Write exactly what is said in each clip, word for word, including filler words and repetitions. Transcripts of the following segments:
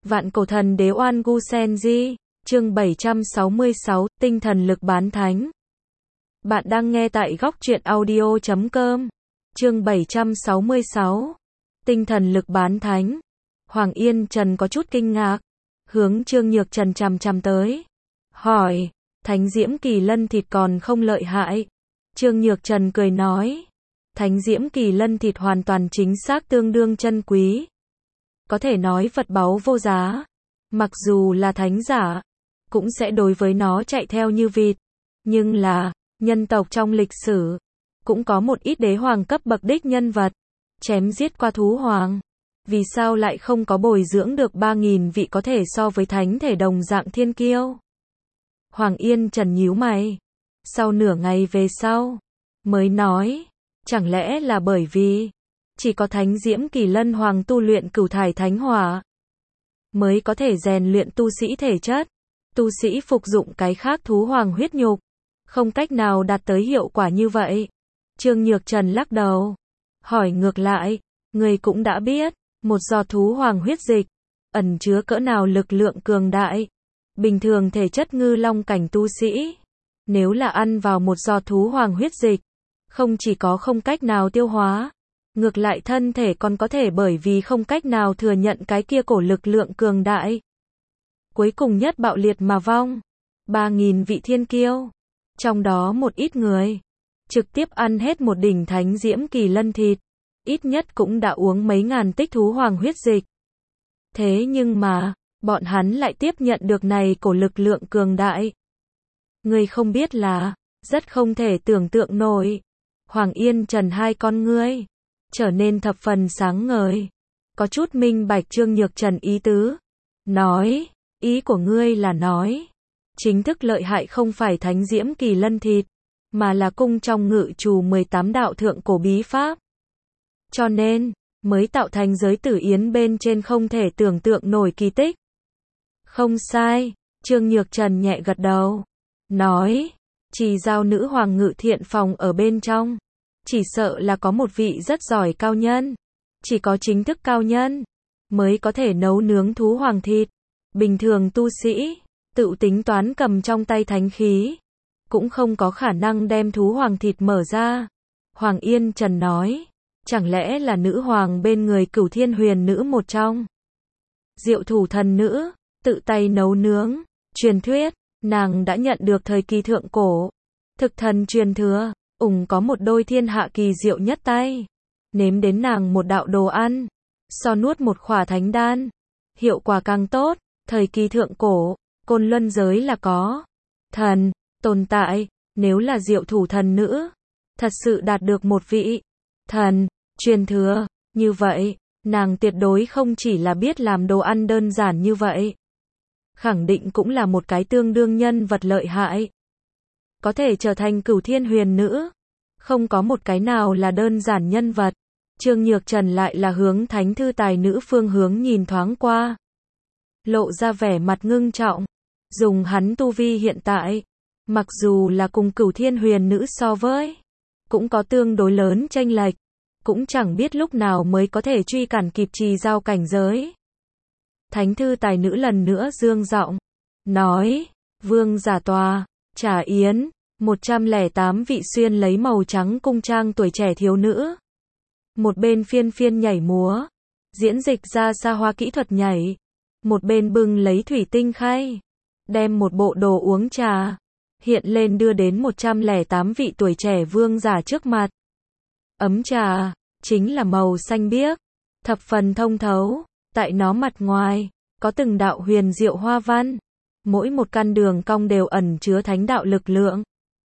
Vạn cổ thần đế Oan Gu Senji, chương bảy trăm sáu mươi sáu, tinh thần lực bán thánh. Bạn đang nghe tại góc truyện audio chấm com. Chương bảy trăm sáu mươi sáu, tinh thần lực bán thánh. Hoàng Yên Trần có chút kinh ngạc, hướng Trương Nhược Trần chằm chằm tới, hỏi, Thánh Diễm Kỳ Lân thịt còn không lợi hại? Trương Nhược Trần cười nói, Thánh Diễm Kỳ Lân thịt hoàn toàn chính xác tương đương chân quý. Có thể nói vật báu vô giá. Mặc dù là thánh giả, cũng sẽ đối với nó chạy theo như vịt. Nhưng là, nhân tộc trong lịch sử, cũng có một ít đế hoàng cấp bậc đích nhân vật, chém giết qua thú hoàng. Vì sao lại không có bồi dưỡng được ba nghìn vị có thể so với thánh thể đồng dạng thiên kiêu? Hoàng Yên Trần nhíu mày. Sau nửa ngày về sau, mới nói, chẳng lẽ là bởi vì chỉ có Thánh Diễm Kỳ Lân Hoàng tu luyện cửu thải thánh hỏa, mới có thể rèn luyện tu sĩ thể chất. Tu sĩ phục dụng cái khác thú hoàng huyết nhục, không cách nào đạt tới hiệu quả như vậy. Trương Nhược Trần lắc đầu, hỏi ngược lại, người cũng đã biết, một giọt thú hoàng huyết dịch, ẩn chứa cỡ nào lực lượng cường đại. Bình thường thể chất ngư long cảnh tu sĩ, nếu là ăn vào một giọt thú hoàng huyết dịch, không chỉ có không cách nào tiêu hóa, ngược lại thân thể còn có thể bởi vì không cách nào thừa nhận cái kia cổ lực lượng cường đại, cuối cùng nhất bạo liệt mà vong. Ba nghìn vị thiên kiêu, trong đó một ít người, trực tiếp ăn hết một đỉnh Thánh Diễm Kỳ Lân thịt, ít nhất cũng đã uống mấy ngàn tích thú hoàng huyết dịch. Thế nhưng mà, bọn hắn lại tiếp nhận được này cổ lực lượng cường đại. Ngươi không biết là, rất không thể tưởng tượng nổi. Hoàng Yên Trần hai con ngươi trở nên thập phần sáng ngời, có chút minh bạch Trương Nhược Trần ý tứ. Nói, ý của ngươi là nói, chính thức lợi hại không phải Thánh Diễm Kỳ Lân thịt, mà là cung trong ngự trù mười tám đạo thượng cổ bí pháp. Cho nên, mới tạo thành giới tử yến bên trên không thể tưởng tượng nổi kỳ tích. Không sai, Trương Nhược Trần nhẹ gật đầu, nói, chỉ giao nữ hoàng ngự thiện phòng ở bên trong, chỉ sợ là có một vị rất giỏi cao nhân, chỉ có chính thức cao nhân mới có thể nấu nướng thú hoàng thịt. Bình thường tu sĩ, tự tính toán cầm trong tay thánh khí, cũng không có khả năng đem thú hoàng thịt mở ra. Hoàng Yên Trần nói, chẳng lẽ là nữ hoàng bên người Cửu Thiên Huyền Nữ một trong? Diệu thủ thần nữ, tự tay nấu nướng. Truyền thuyết, nàng đã nhận được thời kỳ thượng cổ thực thần truyền thừa, ủng có một đôi thiên hạ kỳ diệu nhất tay. Nếm đến nàng một đạo đồ ăn, so nuốt một khỏa thánh đan, hiệu quả càng tốt. Thời kỳ thượng cổ, Côn Luân giới là có thần tồn tại. Nếu là diệu thủ thần nữ thật sự đạt được một vị thần truyền thừa, như vậy, nàng tuyệt đối không chỉ là biết làm đồ ăn đơn giản như vậy, khẳng định cũng là một cái tương đương nhân vật lợi hại, có thể trở thành Cửu Thiên Huyền Nữ. Không có một cái nào là đơn giản nhân vật. Trương Nhược Trần lại là hướng thánh thư tài nữ phương hướng nhìn thoáng qua, lộ ra vẻ mặt ngưng trọng. Dùng hắn tu vi hiện tại, mặc dù là cùng Cửu Thiên Huyền Nữ so với, cũng có tương đối lớn chênh lệch, cũng chẳng biết lúc nào mới có thể truy cản kịp trì giao cảnh giới. Thánh thư tài nữ lần nữa dương giọng, nói, vương giả tòa, trà yến, một trăm lẻ tám vị xuyên lấy màu trắng cung trang tuổi trẻ thiếu nữ. Một bên phiên phiên nhảy múa, diễn dịch ra xa hoa kỹ thuật nhảy, một bên bưng lấy thủy tinh khay, đem một bộ đồ uống trà, hiện lên đưa đến một trăm lẻ tám vị tuổi trẻ vương giả trước mặt. Ấm trà, chính là màu xanh biếc, thập phần thông thấu, tại nó mặt ngoài, có từng đạo huyền diệu hoa văn, mỗi một căn đường cong đều ẩn chứa thánh đạo lực lượng.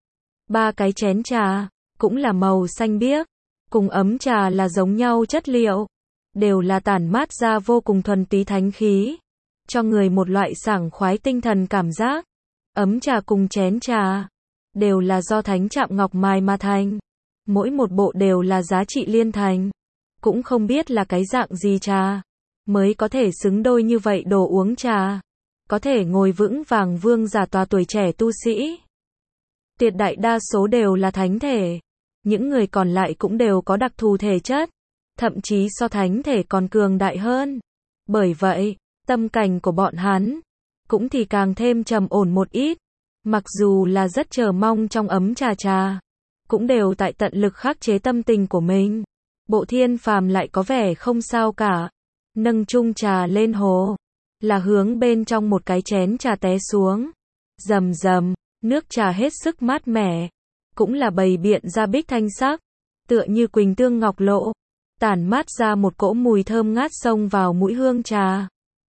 Ba cái chén trà, cũng là màu xanh biếc, cùng ấm trà là giống nhau chất liệu, đều là tản mát ra vô cùng thuần túy thánh khí, cho người một loại sảng khoái tinh thần cảm giác. Ấm trà cùng chén trà, đều là do thánh chạm ngọc mài mà thành, mỗi một bộ đều là giá trị liên thành, cũng không biết là cái dạng gì trà, mới có thể xứng đôi như vậy đồ uống trà, có thể ngồi vững vàng vương giả tòa tuổi trẻ tu sĩ. Tuyệt đại đa số đều là thánh thể, những người còn lại cũng đều có đặc thù thể chất, thậm chí so thánh thể còn cường đại hơn. Bởi vậy, tâm cảnh của bọn hắn cũng thì càng thêm trầm ổn một ít. Mặc dù là rất chờ mong trong ấm trà trà, cũng đều tại tận lực khắc chế tâm tình của mình. Bộ Thiên Phàm lại có vẻ không sao cả, nâng chung trà lên hồ, là hướng bên trong một cái chén trà té xuống. Rầm rầm, nước trà hết sức mát mẻ, cũng là bày biện ra bích thanh sắc, tựa như quỳnh tương ngọc lộ, tản mát ra một cỗ mùi thơm ngát xông vào mũi hương trà.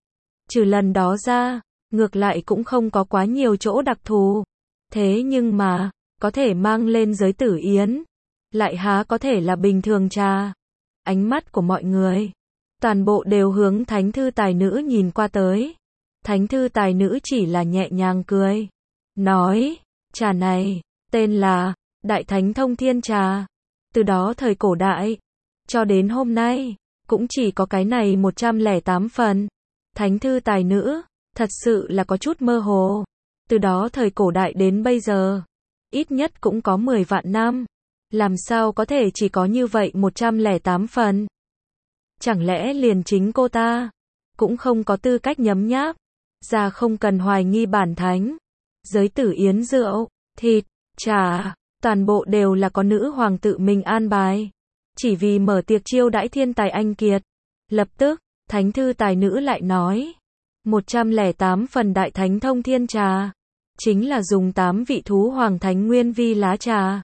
Trừ lần đó ra, ngược lại cũng không có quá nhiều chỗ đặc thù. Thế nhưng mà, có thể mang lên giới tử yến, lại há có thể là bình thường trà. Ánh mắt của mọi người, toàn bộ đều hướng thánh thư tài nữ nhìn qua tới. Thánh thư tài nữ chỉ là nhẹ nhàng cười, nói, trà này, tên là Đại Thánh Thông Thiên Trà. Từ đó thời cổ đại, cho đến hôm nay, cũng chỉ có cái này một trăm lẻ tám phần. Thánh thư tài nữ, thật sự là có chút mơ hồ. Từ đó thời cổ đại đến bây giờ, ít nhất cũng có mười vạn năm. Làm sao có thể chỉ có như vậy một trăm lẻ tám phần? Chẳng lẽ liền chính cô ta cũng không có tư cách nhấm nháp, ra không cần hoài nghi bản thánh. Giới tử yến rượu, thịt, trà, toàn bộ đều là có nữ hoàng tự mình an bài, chỉ vì mở tiệc chiêu đãi thiên tài anh kiệt. Lập tức, thánh thư tài nữ lại nói, một trăm lẻ tám phần Đại Thánh Thông Thiên Trà, chính là dùng tám vị thú hoàng thánh nguyên vi lá trà,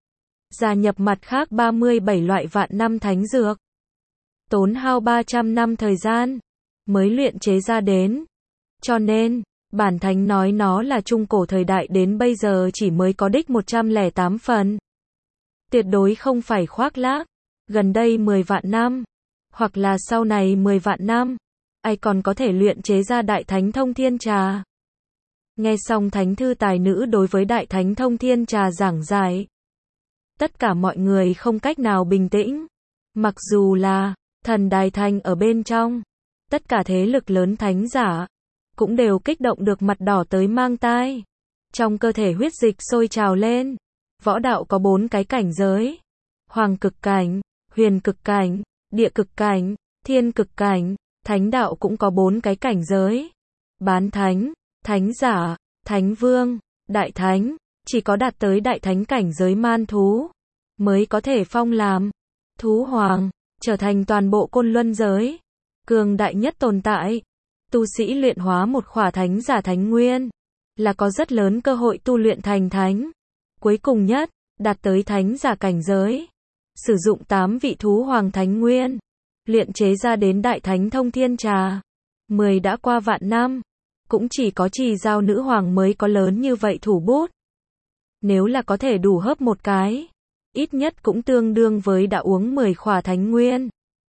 gia nhập mặt khác ba mươi bảy loại vạn năm thánh dược, tốn hao ba trăm năm thời gian, mới luyện chế ra đến. Cho nên, bản thánh nói nó là trung cổ thời đại đến bây giờ chỉ mới có đích một trăm lẻ tám phần. Tuyệt đối không phải khoác lác, gần đây mười vạn năm, hoặc là sau này mười vạn năm, ai còn có thể luyện chế ra Đại Thánh Thông Thiên Trà. Nghe xong thánh thư tài nữ đối với Đại Thánh Thông Thiên Trà giảng giải, tất cả mọi người không cách nào bình tĩnh. Mặc dù là thần đài thành ở bên trong, tất cả thế lực lớn thánh giả cũng đều kích động được mặt đỏ tới mang tai. Trong cơ thể huyết dịch sôi trào lên. Võ đạo có bốn cái cảnh giới: hoàng cực cảnh, huyền cực cảnh, địa cực cảnh, thiên cực cảnh. Thánh đạo cũng có bốn cái cảnh giới: bán thánh, thánh giả, thánh vương, đại thánh. Chỉ có đạt tới đại thánh cảnh giới man thú mới có thể phong làm thú hoàng, trở thành toàn bộ côn luân giới cường đại nhất tồn tại. Tu sĩ luyện hóa một khỏa thánh giả thánh nguyên là có rất lớn cơ hội tu luyện thành thánh. Cuối cùng nhất, đạt tới thánh giả cảnh giới, sử dụng tám vị thú hoàng thánh nguyên, luyện chế ra đến Đại Thánh Thông Thiên Trà. Mười đã qua vạn năm, cũng chỉ có Trì Dao nữ hoàng mới có lớn như vậy thủ bút. Nếu là có thể đủ hấp một cái, ít nhất cũng tương đương với đã uống mười khỏa thánh nguyên.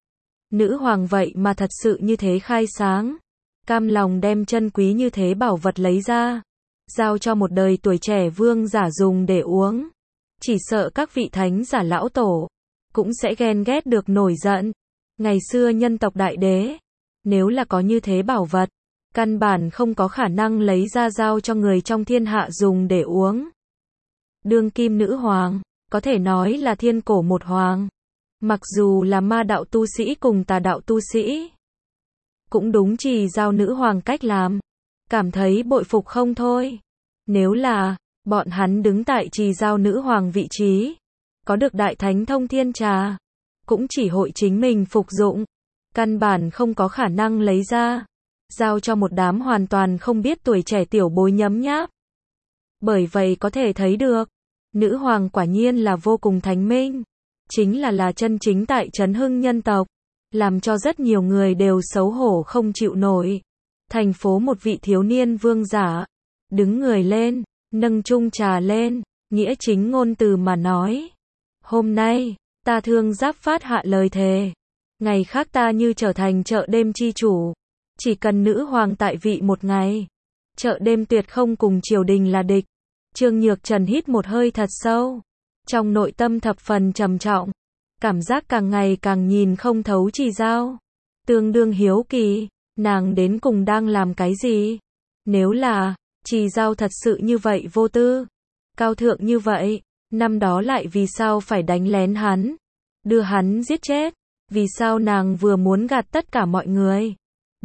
Nữ hoàng vậy mà thật sự như thế khai sáng, cam lòng đem chân quý như thế bảo vật lấy ra, giao cho một đời tuổi trẻ vương giả dùng để uống. Chỉ sợ các vị thánh giả lão tổ cũng sẽ ghen ghét được nổi giận. Ngày xưa nhân tộc đại đế, nếu là có như thế bảo vật, căn bản không có khả năng lấy ra giao cho người trong thiên hạ dùng để uống. Đương kim nữ hoàng, có thể nói là thiên cổ một hoàng. Mặc dù là ma đạo tu sĩ cùng tà đạo tu sĩ, cũng đúng Trì Dao nữ hoàng cách làm, cảm thấy bội phục không thôi. Nếu là bọn hắn đứng tại Trì Dao nữ hoàng vị trí, có được Đại Thánh Thông Thiên Trà, cũng chỉ hội chính mình phục dụng, căn bản không có khả năng lấy ra, giao cho một đám hoàn toàn không biết tuổi trẻ tiểu bối nhấm nháp. Bởi vậy có thể thấy được, nữ hoàng quả nhiên là vô cùng thánh minh, chính là là chân chính tại trấn hưng nhân tộc, làm cho rất nhiều người đều xấu hổ không chịu nổi. Thành phố một vị thiếu niên vương giả, đứng người lên, nâng chung trà lên, nghĩa chính ngôn từ mà nói. Hôm nay, ta Thương Giáp phát hạ lời thề. Ngày khác ta như trở thành chợ đêm chi chủ. Chỉ cần nữ hoàng tại vị một ngày, chợ đêm tuyệt không cùng triều đình là địch. Trương Nhược Trần hít một hơi thật sâu. Trong nội tâm thập phần trầm trọng. Cảm giác càng ngày càng nhìn không thấu Trì Dao. Tương đương hiếu kỳ, nàng đến cùng đang làm cái gì? Nếu là Trì Dao thật sự như vậy vô tư, cao thượng như vậy, năm đó lại vì sao phải đánh lén hắn, đưa hắn giết chết? Vì sao nàng vừa muốn gạt tất cả mọi người,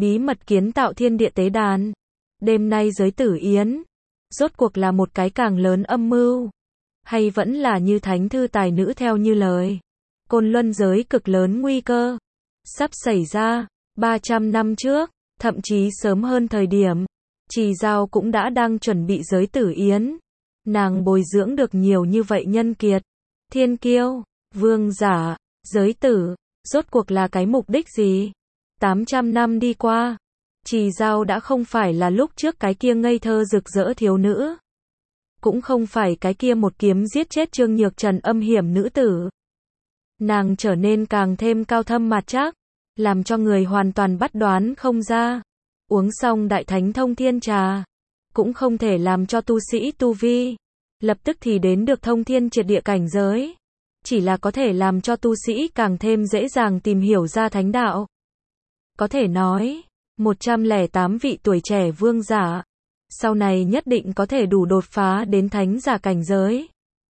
bí mật kiến tạo thiên địa tế đàn. Đêm nay giới tử yến, rốt cuộc là một cái càng lớn âm mưu, hay vẫn là như thánh thư tài nữ theo như lời, côn luân giới cực lớn nguy cơ sắp xảy ra. ba trăm năm trước, thậm chí sớm hơn thời điểm, Trì Dao cũng đã đang chuẩn bị giới tử yến. Nàng bồi dưỡng được nhiều như vậy nhân kiệt, thiên kiêu, vương giả, giới tử, rốt cuộc là cái mục đích gì? tám trăm năm đi qua, Trì Dao đã không phải là lúc trước cái kia ngây thơ rực rỡ thiếu nữ, cũng không phải cái kia một kiếm giết chết Trương Nhược Trần âm hiểm nữ tử. Nàng trở nên càng thêm cao thâm mạt trác, làm cho người hoàn toàn bắt đoán không ra. Uống xong đại thánh thông thiên trà, cũng không thể làm cho tu sĩ tu vi lập tức thì đến được thông thiên triệt địa cảnh giới, chỉ là có thể làm cho tu sĩ càng thêm dễ dàng tìm hiểu ra thánh đạo. Có thể nói, một trăm lẻ tám vị tuổi trẻ vương giả, sau này nhất định có thể đủ đột phá đến thánh giả cảnh giới,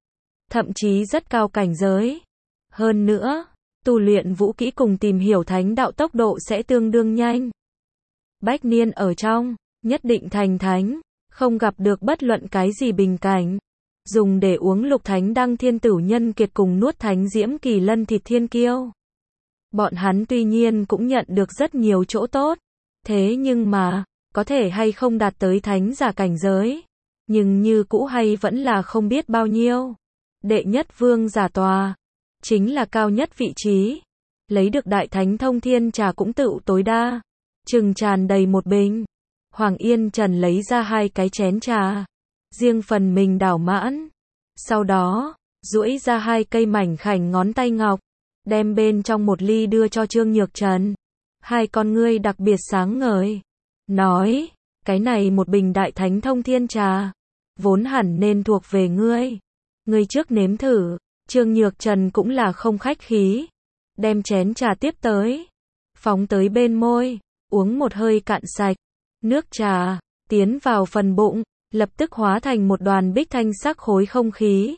thậm chí rất cao cảnh giới. Hơn nữa, tu luyện vũ kỹ cùng tìm hiểu thánh đạo tốc độ sẽ tương đương nhanh. Bách niên ở trong, nhất định thành thánh, không gặp được bất luận cái gì bình cảnh. Dùng để uống lục thánh đăng thiên tử nhân kiệt cùng nuốt thánh diễm kỳ lân thịt thiên kiêu. Bọn hắn tuy nhiên cũng nhận được rất nhiều chỗ tốt, thế nhưng mà, có thể hay không đạt tới thánh giả cảnh giới, nhưng như cũ hay vẫn là không biết bao nhiêu. Đệ nhất vương giả tòa, chính là cao nhất vị trí, lấy được đại thánh thông thiên trà cũng tựu tối đa, chừng tràn đầy một bình. Hoàng Yên Trần lấy ra hai cái chén trà, riêng phần mình đảo mãn, sau đó, duỗi ra hai cây mảnh khảnh ngón tay ngọc, đem bên trong một ly đưa cho Trương Nhược Trần. Hai con ngươi đặc biệt sáng ngời, nói, cái này một bình đại thánh thông thiên trà, vốn hẳn nên thuộc về ngươi. Ngươi trước nếm thử. Trương Nhược Trần cũng là không khách khí, đem chén trà tiếp tới, phóng tới bên môi, uống một hơi cạn sạch. Nước trà tiến vào phần bụng, lập tức hóa thành một đoàn bích thanh sắc khối không khí,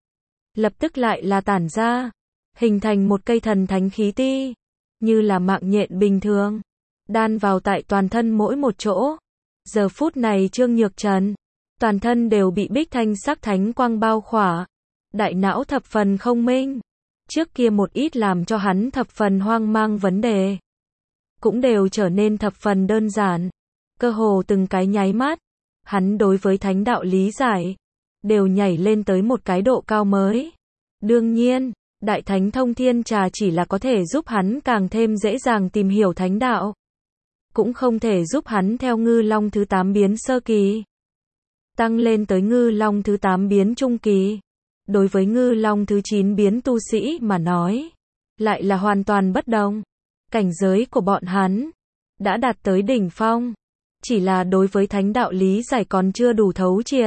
lập tức lại là tản ra, hình thành một cây thần thánh khí ti, như là mạng nhện bình thường, đan vào tại toàn thân mỗi một chỗ. Giờ phút này Trương Nhược Trần, toàn thân đều bị bích thanh sắc thánh quang bao khỏa, đại não thập phần không minh, trước kia một ít làm cho hắn thập phần hoang mang vấn đề, cũng đều trở nên thập phần đơn giản, cơ hồ từng cái nháy mắt, hắn đối với thánh đạo lý giải, đều nhảy lên tới một cái độ cao mới. Đương nhiên, đại thánh thông thiên trà chỉ là có thể giúp hắn càng thêm dễ dàng tìm hiểu thánh đạo, cũng không thể giúp hắn theo ngư long thứ tám biến sơ kỳ, tăng lên tới ngư long thứ tám biến trung kỳ. Đối với ngư long thứ chín biến tu sĩ mà nói, lại là hoàn toàn bất đồng. Cảnh giới của bọn hắn đã đạt tới đỉnh phong, chỉ là đối với thánh đạo lý giải còn chưa đủ thấu triệt,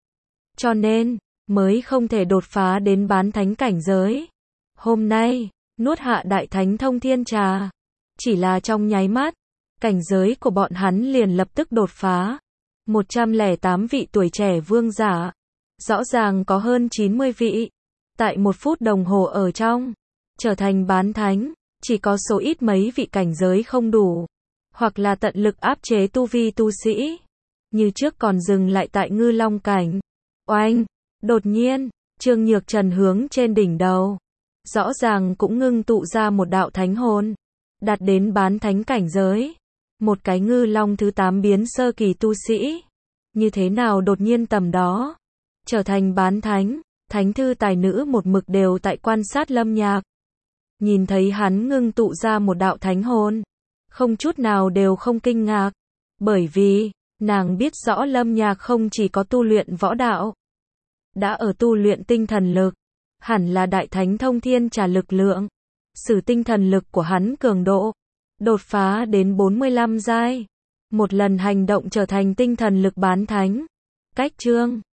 cho nên mới không thể đột phá đến bán thánh cảnh giới. Hôm nay, nuốt hạ đại thánh thông thiên trà, chỉ là trong nháy mắt, cảnh giới của bọn hắn liền lập tức đột phá. một trăm lẻ tám vị tuổi trẻ vương giả, rõ ràng có hơn chín mươi vị, tại một phút đồng hồ ở trong, trở thành bán thánh. Chỉ có số ít mấy vị cảnh giới không đủ, hoặc là tận lực áp chế tu vi tu sĩ, như trước còn dừng lại tại ngư long cảnh. Oanh! Đột nhiên, Trương Nhược Trần hướng trên đỉnh đầu, rõ ràng cũng ngưng tụ ra một đạo thánh hồn, đạt đến bán thánh cảnh giới. Một cái ngư long thứ tám biến sơ kỳ tu sĩ, như thế nào đột nhiên tầm đó trở thành bán thánh. Thánh thư tài nữ một mực đều tại quan sát Lâm Nhạc, nhìn thấy hắn ngưng tụ ra một đạo thánh hồn, không chút nào đều không kinh ngạc, bởi vì nàng biết rõ Lâm Nhạc không chỉ có tu luyện võ đạo, đã ở tu luyện tinh thần lực, hẳn là đại thánh thông thiên trà lực lượng. Sử tinh thần lực của hắn cường độ đột phá đến bốn mươi lăm giai, một lần hành động trở thành tinh thần lực bán thánh. Cách chương